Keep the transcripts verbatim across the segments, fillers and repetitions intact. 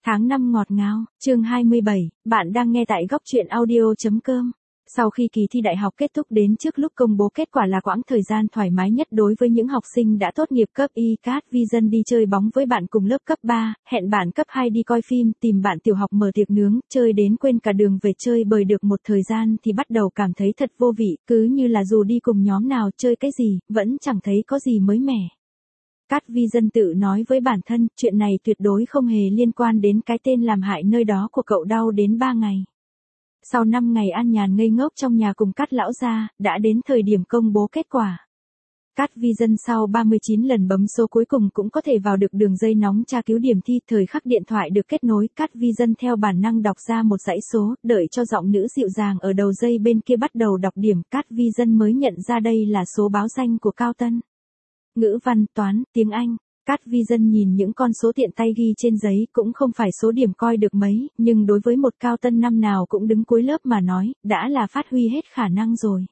Tháng năm ngọt ngào, chương hai mươi bảy, bạn đang nghe tại góc truyện audio.com. Sau khi kỳ thi đại học kết thúc đến trước lúc công bố kết quả là quãng thời gian thoải mái nhất đối với những học sinh đã tốt nghiệp cấp y cát Vision đi chơi bóng với bạn cùng lớp cấp ba, hẹn bạn cấp hai đi coi phim, tìm bạn tiểu học mở tiệc nướng, chơi đến quên cả đường về chơi bời được một thời gian thì bắt đầu cảm thấy thật vô vị, cứ như là dù đi cùng nhóm nào chơi cái gì, vẫn chẳng thấy có gì mới mẻ. Cát Vision tự nói với bản thân, chuyện này tuyệt đối không hề liên quan đến cái tên làm hại nơi đó của cậu đau đến ba ngày. Sau năm ngày an nhàn ngây ngốc trong nhà cùng Cát lão gia, đã đến thời điểm công bố kết quả. Cát Vision sau ba mươi chín lần bấm số cuối cùng cũng có thể vào được đường dây nóng tra cứu điểm thi, thời khắc điện thoại được kết nối, Cát Vision theo bản năng đọc ra một dãy số, đợi cho giọng nữ dịu dàng ở đầu dây bên kia bắt đầu đọc điểm, Cát Vision mới nhận ra đây là số báo danh của Cao Tân. Ngữ văn, toán, tiếng Anh. Cát Vision nhìn những con số tiện tay ghi trên giấy cũng không phải số điểm coi được mấy, nhưng đối với một Cao Tân năm nào cũng đứng cuối lớp mà nói, đã là phát huy hết khả năng rồi.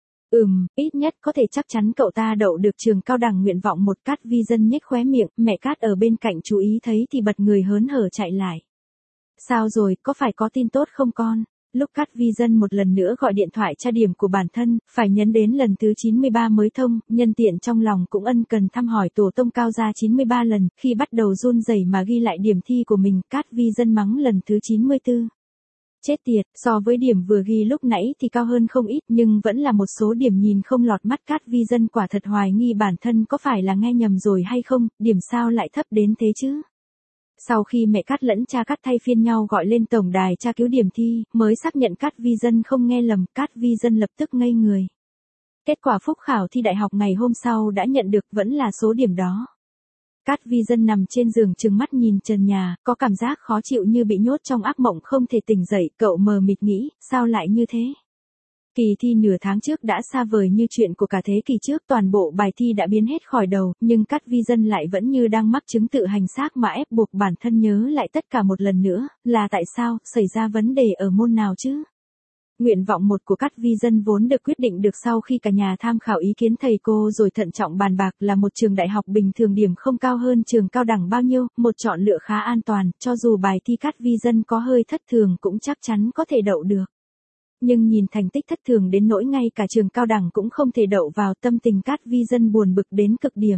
Ừm, ít nhất có thể chắc chắn cậu ta đậu được trường cao đẳng nguyện vọng một. Cát Vision nhếch khóe miệng, mẹ Cát ở bên cạnh chú ý thấy thì bật người hớn hở chạy lại. Sao rồi, có phải có tin tốt không con? Lúc Cát Vision một lần nữa gọi điện thoại tra điểm của bản thân, phải nhấn đến lần thứ chín mươi ba mới thông, nhân tiện trong lòng cũng ân cần thăm hỏi tổ tông Cao gia chín mươi ba lần, khi bắt đầu run rẩy mà ghi lại điểm thi của mình, Cát Vision mắng lần thứ chín mươi tư. Chết tiệt, so với điểm vừa ghi lúc nãy thì cao hơn không ít, nhưng vẫn là một số điểm nhìn không lọt mắt. Cát Vision quả thật hoài nghi bản thân có phải là nghe nhầm rồi hay không, điểm sao lại thấp đến thế chứ? Sau khi mẹ Cát lẫn cha Cát thay phiên nhau gọi lên tổng đài tra cứu điểm thi, mới xác nhận Cát Vision không nghe lầm, Cát Vision lập tức ngây người. Kết quả phúc khảo thi đại học ngày hôm sau đã nhận được, vẫn là số điểm đó. Cát Vision nằm trên giường trừng mắt nhìn trần nhà, có cảm giác khó chịu như bị nhốt trong ác mộng không thể tỉnh dậy, cậu mờ mịt nghĩ, sao lại như thế? Kỳ thi nửa tháng trước đã xa vời như chuyện của cả thế kỷ trước, toàn bộ bài thi đã biến hết khỏi đầu, nhưng Cát Vision lại vẫn như đang mắc chứng tự hành xác mà ép buộc bản thân nhớ lại tất cả một lần nữa, là tại sao, xảy ra vấn đề ở môn nào chứ? Nguyện vọng một của Cát Vision vốn được quyết định được sau khi cả nhà tham khảo ý kiến thầy cô rồi thận trọng bàn bạc, là một trường đại học bình thường điểm không cao hơn trường cao đẳng bao nhiêu, một chọn lựa khá an toàn, cho dù bài thi Cát Vision có hơi thất thường cũng chắc chắn có thể đậu được. Nhưng nhìn thành tích thất thường đến nỗi ngay cả trường cao đẳng cũng không thể đậu vào, tâm tình Cát Vision buồn bực đến cực điểm.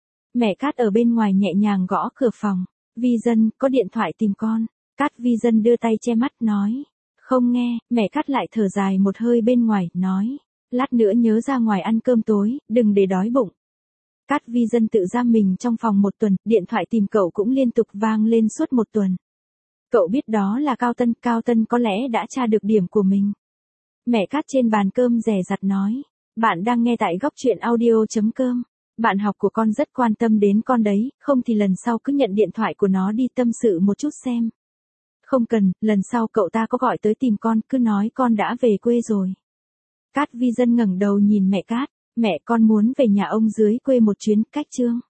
Mẹ Cát ở bên ngoài nhẹ nhàng gõ cửa phòng. Vision, có điện thoại tìm con. Cát Vision đưa tay che mắt nói. Không nghe, mẹ Cát lại thở dài một hơi bên ngoài, nói. Lát nữa nhớ ra ngoài ăn cơm tối, đừng để đói bụng. Cát Vision tự giam mình trong phòng một tuần, điện thoại tìm cậu cũng liên tục vang lên suốt một tuần. Cậu biết đó là Cao Tân, Cao Tân có lẽ đã tra được điểm của mình. Mẹ Cát trên bàn cơm dè dặt nói, bạn đang nghe tại góc truyện audio.com. Bạn học của con rất quan tâm đến con đấy, không thì lần sau cứ nhận điện thoại của nó đi tâm sự một chút xem. Không cần, lần sau cậu ta có gọi tới tìm con, cứ nói con đã về quê rồi. Cát Vision ngẩng đầu nhìn mẹ Cát, mẹ con muốn về nhà ông dưới quê một chuyến, cách Trương.